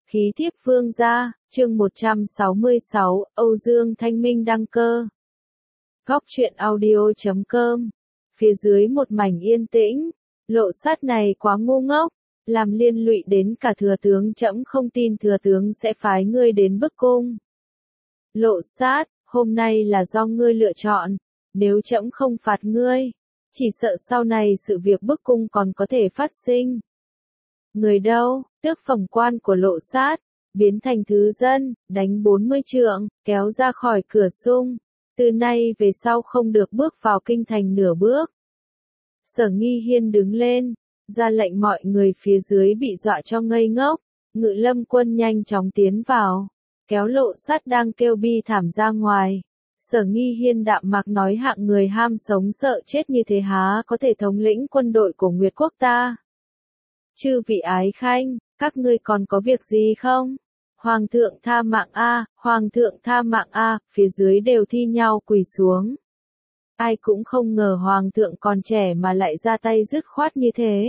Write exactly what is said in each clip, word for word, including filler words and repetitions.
Khí thiếp vương gia, chương một trăm sáu mươi sáu, Âu Dương Thanh Minh đăng cơ. Góc truyện audio chấm com. Phía dưới một mảnh yên tĩnh, Lộ Sát này quá ngu ngốc, làm liên lụy đến cả thừa tướng, trẫm không tin thừa tướng sẽ phái ngươi đến bức cung. Lộ Sát, hôm nay là do ngươi lựa chọn, nếu trẫm không phạt ngươi, chỉ sợ sau này sự việc bức cung còn có thể phát sinh. Người đâu, tước phẩm quan của Lộ Sát, biến thành thứ dân, đánh bốn mươi trượng, kéo ra khỏi cửa sung, từ nay về sau không được bước vào kinh thành nửa bước. Sở Nghi Hiên đứng lên, ra lệnh mọi người phía dưới bị dọa cho ngây ngốc, Ngự Lâm quân nhanh chóng tiến vào, kéo Lộ Sát đang kêu bi thảm ra ngoài. Sở Nghi Hiên đạm mạc nói, hạng người ham sống sợ chết như thế há có thể thống lĩnh quân đội của Nguyệt quốc ta. Chư vị ái khanh, các ngươi còn có việc gì không? Hoàng thượng tha mạng a, hoàng thượng tha mạng a, phía dưới đều thi nhau quỳ xuống. Ai cũng không ngờ hoàng thượng còn trẻ mà lại ra tay dứt khoát như thế.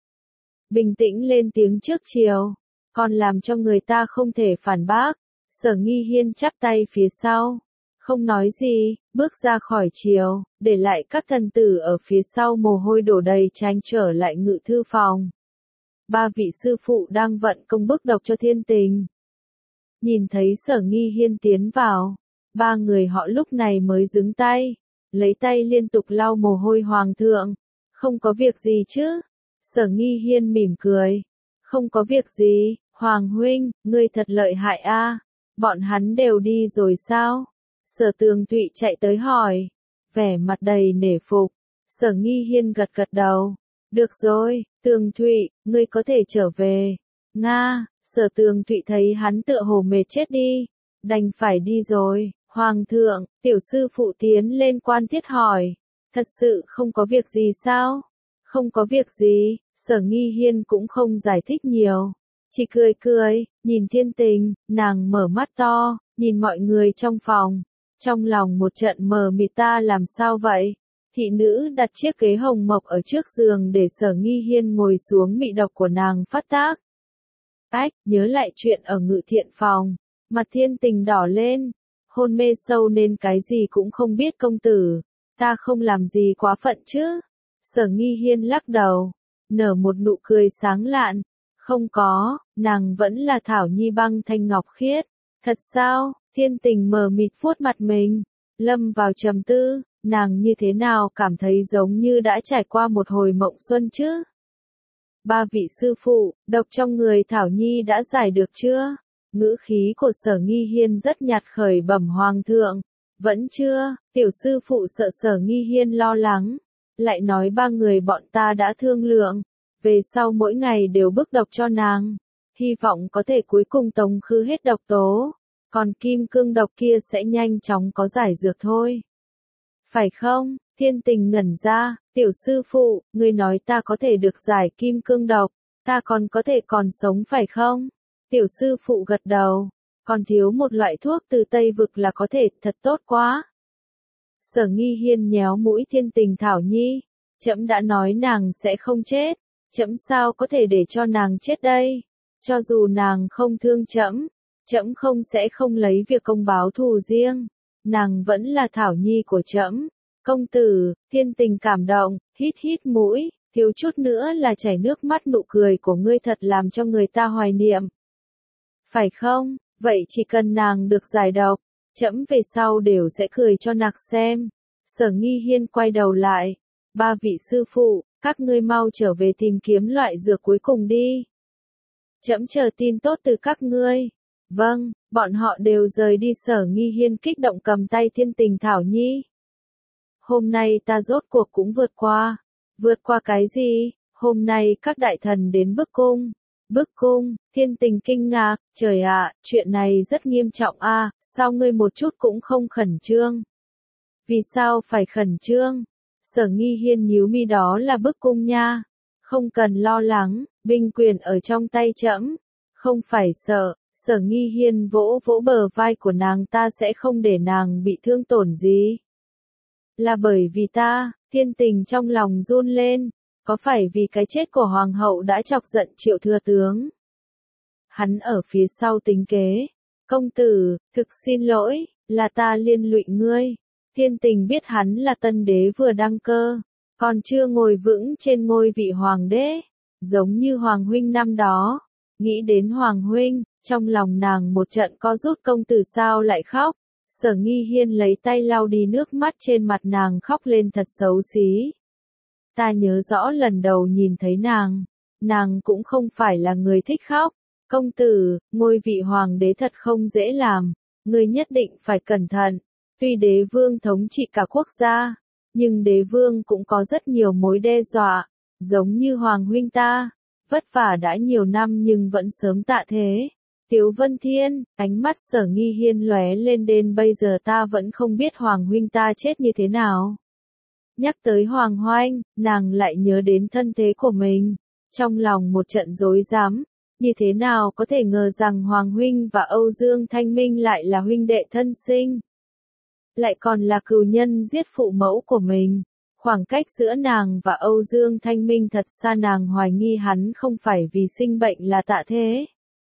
Bình tĩnh lên tiếng trước chiều, còn làm cho người ta không thể phản bác. Sở Nghi Hiên chắp tay phía sau, không nói gì, bước ra khỏi chiều, để lại các thần tử ở phía sau mồ hôi đổ đầy tranh trở lại ngự thư phòng. Ba vị sư phụ đang vận công bức độc cho Thiên Tình. Nhìn thấy Sở Nghi Hiên tiến vào, ba người họ lúc này mới dừng tay, lấy tay liên tục lau mồ hôi. Hoàng thượng, không có việc gì chứ? Sở Nghi Hiên mỉm cười, không có việc gì, Hoàng huynh, ngươi thật lợi hại a. Bọn hắn đều đi rồi sao? Sở Tường Thụy chạy tới hỏi, vẻ mặt đầy nể phục. Sở Nghi Hiên gật gật đầu, được rồi, Tường Thụy, ngươi có thể trở về. Nga, Sở Tường Thụy thấy hắn tựa hồ mệt chết đi, đành phải đi rồi. Hoàng thượng, tiểu sư phụ tiến lên quan thiết hỏi, thật sự không có việc gì sao? Không có việc gì, Sở Nghi Hiên cũng không giải thích nhiều, chỉ cười cười, nhìn Thiên Tình. Nàng mở mắt to, nhìn mọi người trong phòng, trong lòng một trận mờ mịt, ta làm sao vậy? Thị nữ đặt chiếc ghế hồng mộc ở trước giường để Sở Nghi Hiên ngồi xuống, mị độc của nàng phát tác. Ách, nhớ lại chuyện ở Ngự Thiện phòng, mặt Thiên Tình đỏ lên, hôn mê sâu nên cái gì cũng không biết. Công tử, ta không làm gì quá phận chứ? Sở Nghi Hiên lắc đầu, nở một nụ cười sáng lạn, không có, nàng vẫn là Thảo Nhi băng thanh ngọc khiết. Thật sao? Thiên Tình mờ mịt vuốt mặt mình, lâm vào trầm tư, nàng như thế nào cảm thấy giống như đã trải qua một hồi mộng xuân chứ? Ba vị sư phụ, độc trong người Thảo Nhi đã giải được chưa? Ngữ khí của Sở Nghi Hiên rất nhạt, khởi bẩm hoàng thượng, vẫn chưa. Tiểu sư phụ sợ Sở Nghi Hiên lo lắng, lại nói ba người bọn ta đã thương lượng, về sau mỗi ngày đều bức độc cho nàng, hy vọng có thể cuối cùng tống khứ hết độc tố, còn kim cương độc kia sẽ nhanh chóng có giải dược thôi. Phải không? Thiên Tình ngẩn ra, tiểu sư phụ, ngươi nói ta có thể được giải kim cương độc, ta còn có thể còn sống phải không? Tiểu sư phụ gật đầu, còn thiếu một loại thuốc từ Tây Vực là có thể, thật tốt quá. Sở Nghi Hiên nhéo mũi Thiên Tình, Thảo Nhi, trẫm đã nói nàng sẽ không chết, trẫm sao có thể để cho nàng chết đây? Cho dù nàng không thương trẫm, trẫm không sẽ không lấy việc công báo thù riêng, nàng vẫn là Thảo Nhi của trẫm. Công tử, Thiên Tình cảm động, hít hít mũi, thiếu chút nữa là chảy nước mắt. Nụ cười của ngươi thật làm cho người ta hoài niệm. Phải không? Vậy chỉ cần nàng được giải độc, trẫm về sau đều sẽ cười cho nàng xem. Sở Nghi Hiên quay đầu lại, ba vị sư phụ, các ngươi mau trở về tìm kiếm loại dược cuối cùng đi. Trẫm chờ tin tốt từ các ngươi. Vâng, bọn họ đều rời đi. Sở Nghi Hiên kích động cầm tay Thiên Tình, Thảo Nhi. Hôm nay ta rốt cuộc cũng vượt qua. Vượt qua cái gì? Hôm nay các đại thần đến bức cung. Bức cung? Thiên Tình kinh ngạc, trời ạ, chuyện này rất nghiêm trọng a, sao ngươi một chút cũng không khẩn trương? Vì sao phải khẩn trương? Sở Nghi Hiên nhíu mi, đó là bức cung nha. Không cần lo lắng, binh quyền ở trong tay trẫm, không phải sợ. Sở Nghi Hiên vỗ vỗ bờ vai của nàng, ta sẽ không để nàng bị thương tổn gì. Là bởi vì ta. Thiên Tình trong lòng run lên, có phải vì cái chết của hoàng hậu đã chọc giận Triệu thừa tướng? Hắn ở phía sau tính kế. Công tử, thực xin lỗi, là ta liên lụy ngươi. Thiên Tình biết hắn là tân đế vừa đăng cơ, còn chưa ngồi vững trên ngôi vị hoàng đế, giống như Hoàng huynh năm đó. Nghĩ đến Hoàng huynh, trong lòng nàng một trận co rút. Công tử sao lại khóc? Sở Nghi Hiên lấy tay lau đi nước mắt trên mặt nàng, khóc lên thật xấu xí. Ta nhớ rõ lần đầu nhìn thấy nàng, nàng cũng không phải là người thích khóc. Công tử, ngôi vị hoàng đế thật không dễ làm, ngươi nhất định phải cẩn thận. Tuy đế vương thống trị cả quốc gia, nhưng đế vương cũng có rất nhiều mối đe dọa, giống như Hoàng huynh ta, vất vả đã nhiều năm nhưng vẫn sớm tạ thế. Tiếu Vân Thiên, ánh mắt Sở Nghi Hiên lóe lên, đến bây giờ ta vẫn không biết Hoàng huynh ta chết như thế nào. Nhắc tới Hoàng huynh, nàng lại nhớ đến thân thế của mình, trong lòng một trận rối rắm. Như thế nào có thể ngờ rằng Hoàng huynh và Âu Dương Thanh Minh lại là huynh đệ thân sinh, lại còn là cừu nhân giết phụ mẫu của mình. Khoảng cách giữa nàng và Âu Dương Thanh Minh thật xa, nàng hoài nghi hắn không phải vì sinh bệnh là tạ thế.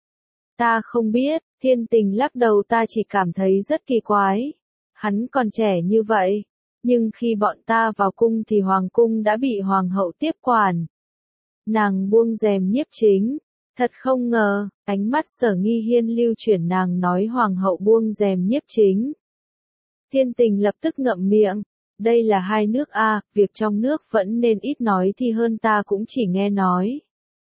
Ta không biết, Thiên Tình lắc đầu, ta chỉ cảm thấy rất kỳ quái. Hắn còn trẻ như vậy, nhưng khi bọn ta vào cung thì hoàng cung đã bị hoàng hậu tiếp quản. Nàng buông rèm nhiếp chính. Thật không ngờ, ánh mắt Sở Nghi Hiên lưu chuyển, nàng nói hoàng hậu buông rèm nhiếp chính. Thiên Tình lập tức ngậm miệng. Đây là hai nước a, việc trong nước vẫn nên ít nói thì hơn, ta cũng chỉ nghe nói.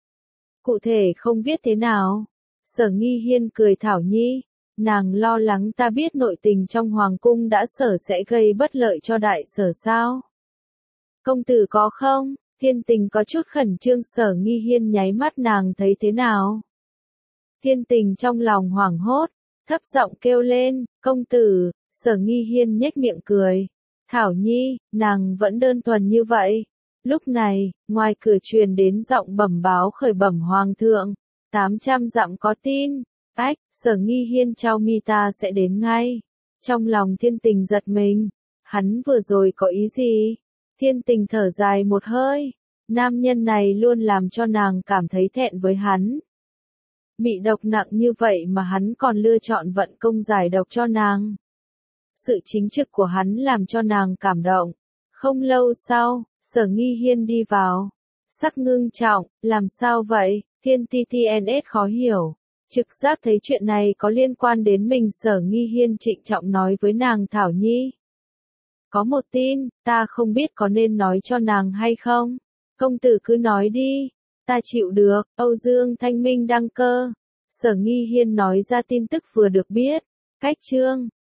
Cụ thể không biết thế nào. Sở Nghi Hiên cười, Thảo Nhi, nàng lo lắng ta biết nội tình trong hoàng cung đã sở sẽ gây bất lợi cho đại sở sao? Công tử có không? Thiên Tình có chút khẩn trương. Sở Nghi Hiên nháy mắt, nàng thấy thế nào? Thiên Tình trong lòng hoảng hốt, thấp giọng kêu lên, công tử. Sở Nghi Hiên nhếch miệng cười. Thảo Nhi, nàng vẫn đơn thuần như vậy. Lúc này, ngoài cửa truyền đến giọng bẩm báo, khởi bẩm hoàng thượng, tám trăm dặm có tin. Ách, Sở Nghi Hiên trao mi, ta sẽ đến ngay. Trong lòng Thiên Tình giật mình, hắn vừa rồi có ý gì? Thiên Tình thở dài một hơi, nam nhân này luôn làm cho nàng cảm thấy thẹn với hắn. Bị độc nặng như vậy mà hắn còn lựa chọn vận công giải độc cho nàng. Sự chính trực của hắn làm cho nàng cảm động. Không lâu sau, Sở Nghi Hiên đi vào. Sắc ngưng trọng, làm sao vậy? Thiên Ti Ti En S khó hiểu. Trực giác thấy chuyện này có liên quan đến mình. Sở Nghi Hiên trịnh trọng nói với nàng, Thảo Nhi. Có một tin, ta không biết có nên nói cho nàng hay không. Công tử cứ nói đi. Ta chịu được. Âu Dương Thanh Minh đăng cơ. Sở Nghi Hiên nói ra tin tức vừa được biết. Cách chương